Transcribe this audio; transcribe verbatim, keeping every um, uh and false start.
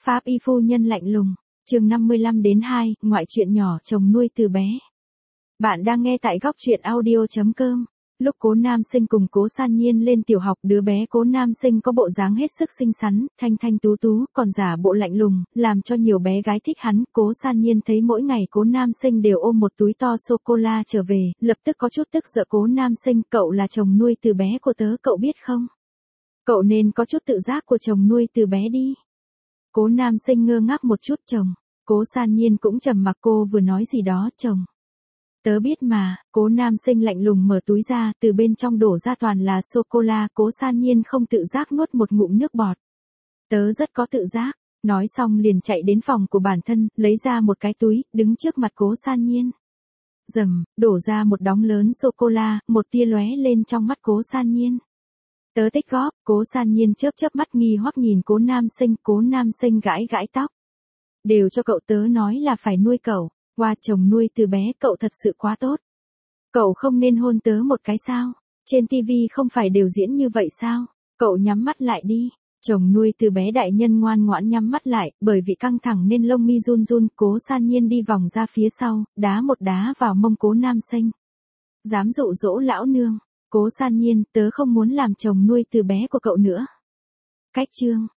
Pháp y phu nhân lạnh lùng, chương năm mươi lăm đến hai, ngoại truyện nhỏ chồng nuôi từ bé. Bạn đang nghe tại góc truyện audio chấm com. Lúc Cố Nam Sinh cùng Cố San Nhiên lên tiểu học, đứa bé Cố Nam Sinh có bộ dáng hết sức xinh xắn, thanh thanh tú tú, còn giả bộ lạnh lùng, làm cho nhiều bé gái thích hắn. Cố San Nhiên thấy mỗi ngày Cố Nam Sinh đều ôm một túi to sô-cô-la trở về, lập tức có chút tức giận. Cố Nam Sinh, cậu là chồng nuôi từ bé của tớ, cậu biết không? Cậu nên có chút tự giác của chồng nuôi từ bé đi. Cố Nam Sinh ngơ ngác một chút. Chồng. Cố San Nhiên cũng trầm mặc, cô vừa nói gì đó. Chồng. Tớ biết mà. Cố Nam Sinh lạnh lùng mở túi ra, từ bên trong đổ ra toàn là sô-cô-la. Cố San Nhiên không tự giác nuốt một ngụm nước bọt. Tớ rất có tự giác. Nói xong liền chạy đến phòng của bản thân, lấy ra một cái túi, đứng trước mặt Cố San Nhiên. Rầm, đổ ra một đống lớn sô-cô-la, một tia lóe lên trong mắt Cố San Nhiên. Tớ tích góp. Cố San Nhiên chớp chớp mắt nghi hoặc nhìn Cố Nam Sinh. Cố Nam Sinh gãi gãi tóc. Đều cho cậu, tớ nói là phải nuôi cậu. Qua chồng nuôi từ bé, cậu thật sự quá tốt. Cậu không nên hôn tớ một cái sao? Trên tivi không phải đều diễn như vậy sao? Cậu nhắm mắt lại đi. Chồng nuôi từ bé đại nhân ngoan ngoãn nhắm mắt lại, bởi vì căng thẳng nên lông mi run run. Cố San Nhiên đi vòng ra phía sau, đá một đá vào mông Cố Nam Sinh. Dám dụ dỗ lão nương. Cố San Nhiên, tớ không muốn làm chồng nuôi từ bé của cậu nữa. Cách chương.